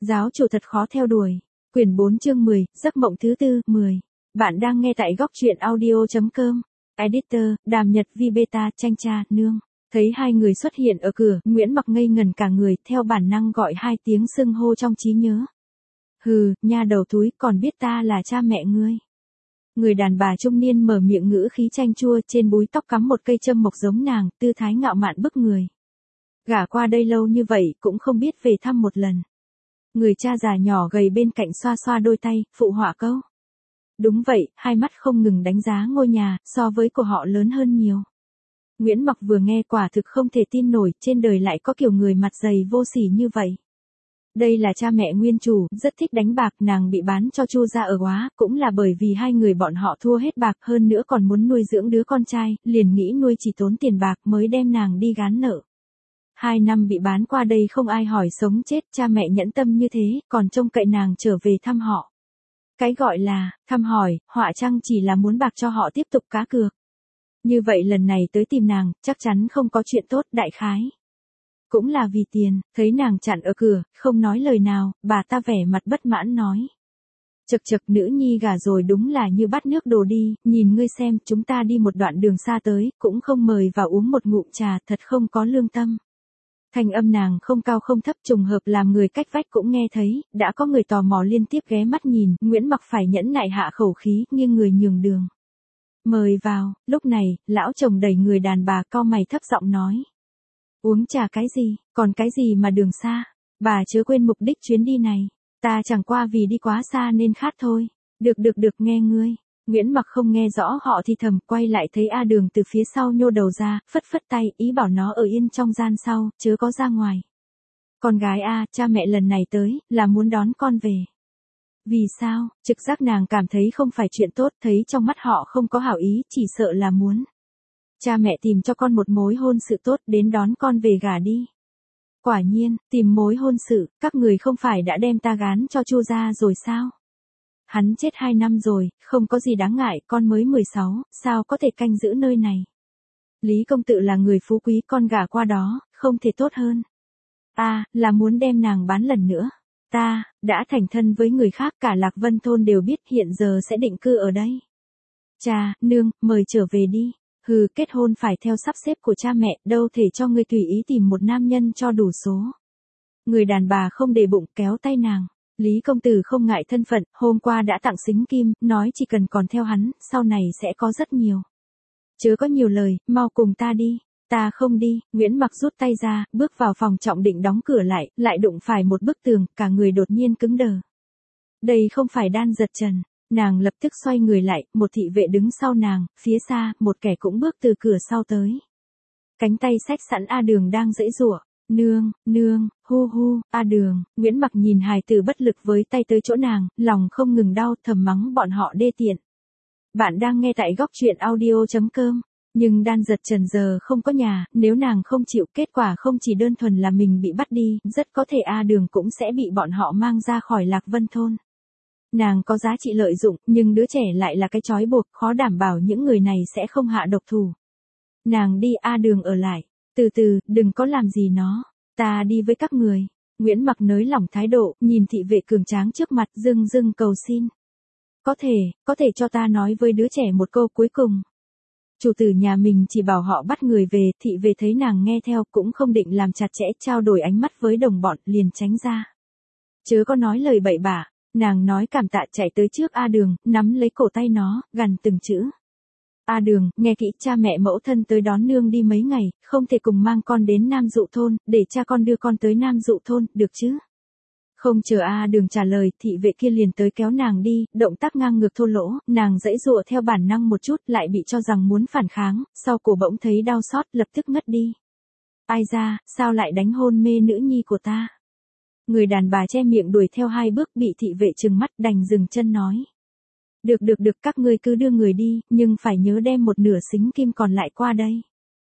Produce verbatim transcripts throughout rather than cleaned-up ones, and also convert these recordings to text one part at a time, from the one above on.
Giáo chủ thật khó theo đuổi. Quyển bốn chương mười, giấc mộng thứ tư, mười. Bạn đang nghe tại góc truyện audio.com. Editor, Đàm Nhật Vi Beta, Chanh Cha, Nương. Thấy hai người xuất hiện ở cửa, Nguyễn Mặc ngây ngần cả người, theo bản năng gọi hai tiếng xưng hô trong trí nhớ. Hừ, nha đầu túi, còn biết ta là cha mẹ ngươi. Người đàn bà trung niên mở miệng ngữ khí chanh chua, trên búi tóc cắm một cây châm mộc giống nàng, tư thái ngạo mạn bức người. Gả qua đây lâu như vậy, cũng không biết về thăm một lần. Người cha già nhỏ gầy bên cạnh xoa xoa đôi tay, phụ họa câu. Đúng vậy, hai mắt không ngừng đánh giá ngôi nhà, so với của họ lớn hơn nhiều. Nguyễn Mặc vừa nghe quả thực không thể tin nổi, trên đời lại có kiểu người mặt dày vô sỉ như vậy. Đây là cha mẹ nguyên chủ, rất thích đánh bạc, nàng bị bán cho Chu gia ở Góa, cũng là bởi vì hai người bọn họ thua hết bạc, hơn nữa còn muốn nuôi dưỡng đứa con trai, liền nghĩ nuôi chỉ tốn tiền bạc mới đem nàng đi gán nợ. Hai năm bị bán qua đây không ai hỏi sống chết, cha mẹ nhẫn tâm như thế, còn trông cậy nàng trở về thăm họ. Cái gọi là, thăm hỏi, họa chăng chỉ là muốn bạc cho họ tiếp tục cá cược. Như vậy lần này tới tìm nàng, chắc chắn không có chuyện tốt, đại khái. Cũng là vì tiền, thấy nàng chặn ở cửa, không nói lời nào, bà ta vẻ mặt bất mãn nói. Chật chật, nữ nhi gả rồi đúng là như bắt nước đổ đi, nhìn ngươi xem, chúng ta đi một đoạn đường xa tới, cũng không mời vào uống một ngụm trà, thật không có lương tâm. Thanh âm nàng không cao không thấp, trùng hợp làm người cách vách cũng nghe thấy, đã có người tò mò liên tiếp ghé mắt nhìn, Nguyễn Mặc phải nhẫn nại hạ khẩu khí, nghiêng người nhường đường. Mời vào, lúc này, lão chồng đẩy người đàn bà cau mày thấp giọng nói. Uống trà cái gì, còn cái gì mà đường xa, bà chớ quên mục đích chuyến đi này, ta chẳng qua vì đi quá xa nên khát thôi, được được được nghe ngươi. Nguyễn Mặc không nghe rõ họ thì thầm, quay lại thấy A Đường từ phía sau nhô đầu ra, phất phất tay, ý bảo nó ở yên trong gian sau, chớ có ra ngoài. Con gái A, cha mẹ lần này tới, là muốn đón con về. Vì sao, trực giác nàng cảm thấy không phải chuyện tốt, thấy trong mắt họ không có hảo ý, chỉ sợ là muốn. Cha mẹ tìm cho con một mối hôn sự tốt, đến đón con về gả đi. Quả nhiên, tìm mối hôn sự, các người không phải đã đem ta gán cho Chu gia rồi sao? Hắn chết hai năm rồi, không có gì đáng ngại, con mới mười sáu, sao có thể canh giữ nơi này. Lý công tử là người phú quý, con gả qua đó, không thể tốt hơn. Ta, là muốn đem nàng bán lần nữa. Ta, đã thành thân với người khác, cả Lạc Vân Thôn đều biết, hiện giờ sẽ định cư ở đây. Cha, nương, mời trở về đi. Hừ, kết hôn phải theo sắp xếp của cha mẹ, đâu thể cho ngươi tùy ý tìm một nam nhân cho đủ số. Người đàn bà không để bụng, kéo tay nàng. Lý công tử không ngại thân phận, hôm qua đã tặng xính kim, nói chỉ cần còn theo hắn, sau này sẽ có rất nhiều. Chớ có nhiều lời, mau cùng ta đi. Ta không đi, Nguyễn Mặc rút tay ra, bước vào phòng trọng định đóng cửa lại, lại đụng phải một bức tường, cả người đột nhiên cứng đờ. Đây không phải Đan Giật Trần, nàng lập tức xoay người lại, một thị vệ đứng sau nàng, phía xa, một kẻ cũng bước từ cửa sau tới. Cánh tay xách sẵn A Đường đang giãy giụa. Nương, nương, hu hu, A Đường, Nguyễn Mặc nhìn hài tử bất lực với tay tới chỗ nàng, lòng không ngừng đau, thầm mắng bọn họ đê tiện. Bạn đang nghe tại góc truyện audio.com, nhưng Đan Giật Trần giờ không có nhà, nếu nàng không chịu, kết quả không chỉ đơn thuần là mình bị bắt đi, rất có thể A Đường cũng sẽ bị bọn họ mang ra khỏi Lạc Vân Thôn. Nàng có giá trị lợi dụng, nhưng đứa trẻ lại là cái trói buộc, khó đảm bảo những người này sẽ không hạ độc thủ. Nàng đi, A Đường ở lại. Từ từ, đừng có làm gì nó, ta đi với các người. Nguyễn Mặc nới lỏng thái độ, nhìn thị vệ cường tráng trước mặt, dưng dưng cầu xin. Có thể, có thể cho ta nói với đứa trẻ một câu cuối cùng. Chủ tử nhà mình chỉ bảo họ bắt người về, thị vệ thấy nàng nghe theo cũng không định làm chặt chẽ, trao đổi ánh mắt với đồng bọn, liền tránh ra. Chớ có nói lời bậy bạ, nàng nói cảm tạ chạy tới trước A Đường, nắm lấy cổ tay nó, gằn từng chữ. A Đường, nghe kỹ, cha mẹ mẫu thân tới đón nương đi mấy ngày, không thể cùng mang con đến Nam Dụ Thôn, để cha con đưa con tới Nam Dụ Thôn, được chứ? Không chờ A Đường trả lời, thị vệ kia liền tới kéo nàng đi, động tác ngang ngược thô lỗ, nàng giãy giụa theo bản năng một chút, lại bị cho rằng muốn phản kháng, sau cổ bỗng thấy đau xót, lập tức ngất đi. Ai ra, sao lại đánh hôn mê nữ nhi của ta? Người đàn bà che miệng đuổi theo hai bước, bị thị vệ trừng mắt, đành dừng chân nói. Được được được, các ngươi cứ đưa người đi, nhưng phải nhớ đem một nửa xính kim còn lại qua đây.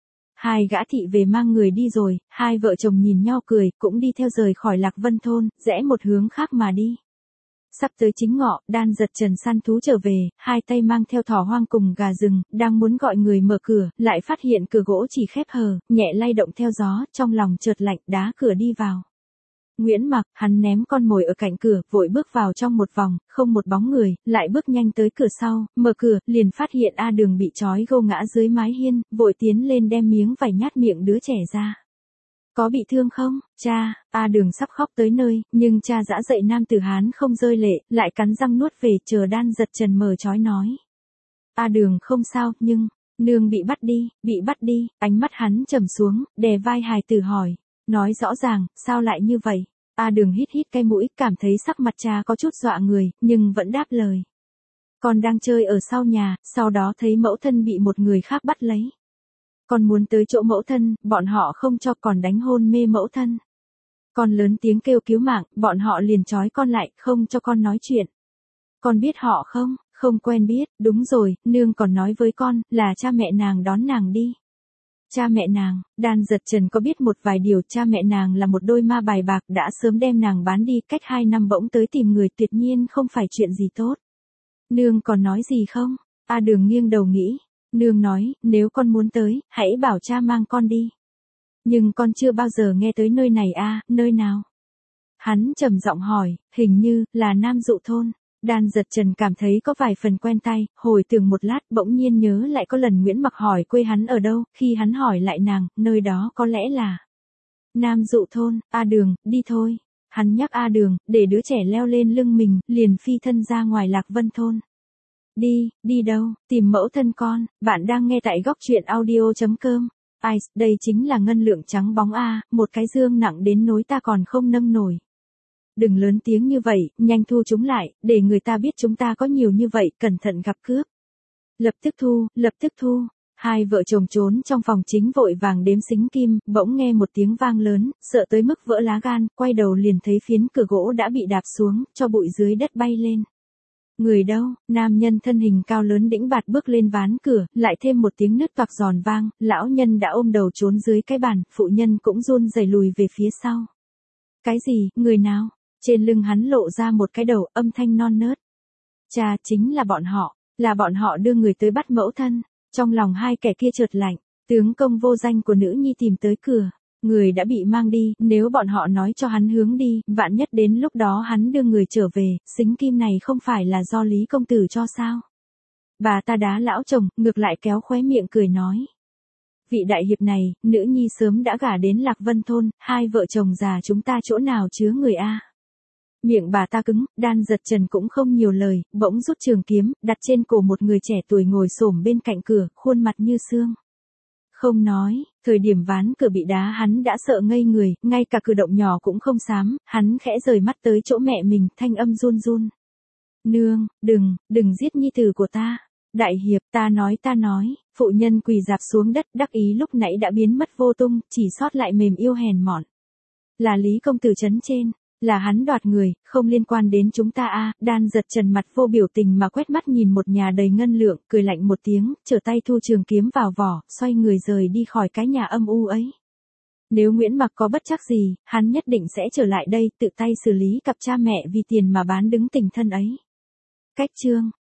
Hai gã thị về mang người đi rồi, hai vợ chồng nhìn nhau cười, cũng đi theo rời khỏi Lạc Vân Thôn, rẽ một hướng khác mà đi. Sắp tới chính ngọ, Đan Giật Trần săn thú trở về, hai tay mang theo thỏ hoang cùng gà rừng, đang muốn gọi người mở cửa, lại phát hiện cửa gỗ chỉ khép hờ, nhẹ lay động theo gió, trong lòng chợt lạnh, đá cửa đi vào. Nguyễn Mặc, hắn ném con mồi ở cạnh cửa, vội bước vào trong một vòng, không một bóng người, lại bước nhanh tới cửa sau, mở cửa, liền phát hiện A Đường bị trói gô ngã dưới mái hiên, vội tiến lên đem miếng vải nhát miệng đứa trẻ ra. Có bị thương không, cha? A Đường sắp khóc tới nơi, nhưng cha dã dậy nam tử Hán không rơi lệ, lại cắn răng nuốt về, chờ Đan Giật Trần mở trói nói. A Đường không sao, nhưng, nương bị bắt đi, bị bắt đi, ánh mắt hắn trầm xuống, đè vai hài tử hỏi. Nói rõ ràng, sao lại như vậy? A Đường hít hít cái mũi, cảm thấy sắc mặt cha có chút dọa người, nhưng vẫn đáp lời. Con đang chơi ở sau nhà, sau đó thấy mẫu thân bị một người khác bắt lấy. Con muốn tới chỗ mẫu thân, bọn họ không cho, còn đánh hôn mê mẫu thân. Con lớn tiếng kêu cứu mạng, bọn họ liền trói con lại, không cho con nói chuyện. Con biết họ không? Không quen biết, đúng rồi, nương còn nói với con, là cha mẹ nàng đón nàng đi. Cha mẹ nàng, Đan Giật Trần có biết một vài điều, cha mẹ nàng là một đôi ma bài bạc đã sớm đem nàng bán đi, cách hai năm bỗng tới tìm người, tuyệt nhiên không phải chuyện gì tốt. Nương còn nói gì không? A Đường nghiêng đầu nghĩ. Nương nói, nếu con muốn tới, hãy bảo cha mang con đi. Nhưng con chưa bao giờ nghe tới nơi này a, à, nơi nào? Hắn trầm giọng hỏi, hình như là Nam Dụ thôn. Đan Giật Trần cảm thấy có vài phần quen tai, hồi tưởng một lát, bỗng nhiên nhớ lại có lần Nguyễn Mặc hỏi quê hắn ở đâu, khi hắn hỏi lại nàng, nơi đó có lẽ là Nam Dụ thôn. A Đường, đi thôi. Hắn nhắc A Đường, để đứa trẻ leo lên lưng mình, liền phi thân ra ngoài Lạc Vân thôn. Đi, đi đâu? Tìm mẫu thân con. Bạn đang nghe tại góc truyện audio chấm com. Ai, đây chính là ngân lượng trắng bóng a, một cái dương nặng đến nỗi ta còn không nâng nổi. Đừng lớn tiếng như vậy, nhanh thu chúng lại, để người ta biết chúng ta có nhiều như vậy, cẩn thận gặp cướp. Lập tức thu, lập tức thu. Hai vợ chồng trốn trong phòng chính vội vàng đếm xính kim, bỗng nghe một tiếng vang lớn, sợ tới mức vỡ lá gan, quay đầu liền thấy phiến cửa gỗ đã bị đạp xuống, cho bụi dưới đất bay lên. Người đâu? Nam nhân thân hình cao lớn đĩnh bạt bước lên ván cửa, lại thêm một tiếng nứt toạc giòn vang, lão nhân đã ôm đầu trốn dưới cái bàn, phụ nhân cũng run rẩy lùi về phía sau. Cái gì, người nào? Trên lưng hắn lộ ra một cái đầu, âm thanh non nớt. Cha, chính là bọn họ, là bọn họ đưa người tới bắt mẫu thân. Trong lòng hai kẻ kia chợt lạnh, tướng công vô danh của nữ nhi tìm tới cửa. Người đã bị mang đi, nếu bọn họ nói cho hắn hướng đi, vạn nhất đến lúc đó hắn đưa người trở về, xính kim này không phải là do Lý công tử cho sao? Bà ta đá lão chồng, ngược lại kéo khóe miệng cười nói. Vị đại hiệp này, nữ nhi sớm đã gả đến Lạc Vân thôn, hai vợ chồng già chúng ta chỗ nào chứa người a? Miệng bà ta cứng, Đan Giật Trần cũng không nhiều lời, bỗng rút trường kiếm, đặt trên cổ một người trẻ tuổi ngồi xổm bên cạnh cửa, khuôn mặt như xương. Không nói, thời điểm ván cửa bị đá hắn đã sợ ngây người, ngay cả cử động nhỏ cũng không dám, hắn khẽ rời mắt tới chỗ mẹ mình, thanh âm run run. Nương, đừng, đừng giết nhi tử của ta. Đại hiệp, ta nói ta nói, phụ nhân quỳ dạp xuống đất, đắc ý lúc nãy đã biến mất vô tung, chỉ sót lại mềm yêu hèn mọn. Là Lý công tử trấn trên. Là hắn đoạt người, không liên quan đến chúng ta a. Đan Giật Trần mặt vô biểu tình mà quét mắt nhìn một nhà đầy ngân lượng, cười lạnh một tiếng, trở tay thu trường kiếm vào vỏ, xoay người rời đi khỏi cái nhà âm u ấy. Nếu Nguyễn Mặc có bất chắc gì, hắn nhất định sẽ trở lại đây, tự tay xử lý cặp cha mẹ vì tiền mà bán đứng tình thân ấy. Cách chương